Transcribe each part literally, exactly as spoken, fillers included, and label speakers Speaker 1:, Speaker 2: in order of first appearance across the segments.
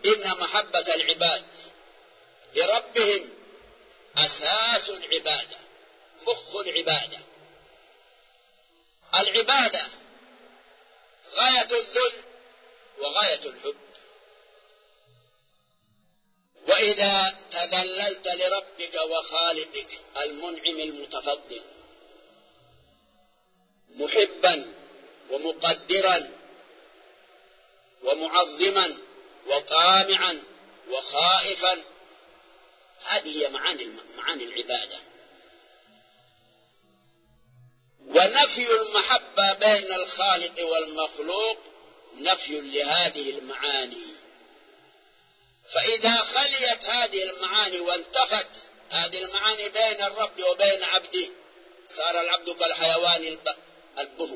Speaker 1: إن محبة العباد لربهم أساس العبادة، مخ العبادة. العبادة غاية الذل وغاية الحب. وإذا تذللت لربك وخالقك المنعم المتفضل محبا ومقدرا ومعظما وطامعا وخائفا، هذه هي معاني معاني العبادة. ونفي المحبة بين الخالق والمخلوق نفي لهذه المعاني. فإذا خليت هذه المعاني وانتفت هذه المعاني بين الرب وبين عبده صار العبد كالحيوان البهم.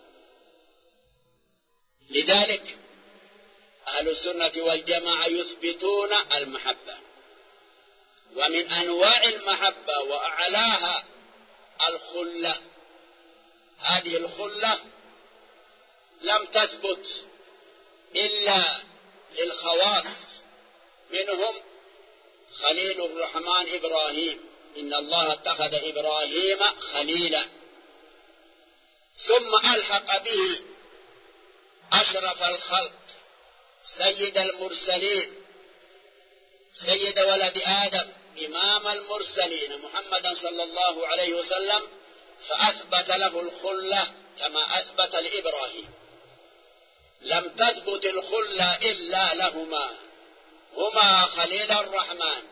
Speaker 1: لذلك أهل السنة والجماعة يثبتون المحبة، ومن أنواع المحبة وأعلاها الخلة. هذه الخلة لم تثبت إلا للخواص، منهم خليل الرحمن إبراهيم، إن الله اتخذ إبراهيم خليلا، ثم ألحق به أشرف الخلق سيد المرسلين سيد ولد آدم إمام المرسلين محمدا صلى الله عليه وسلم، فأثبت له الخلة كما أثبت لإبراهيم. لم تثبت الخلة إلا لهما، هما خليل الرحمن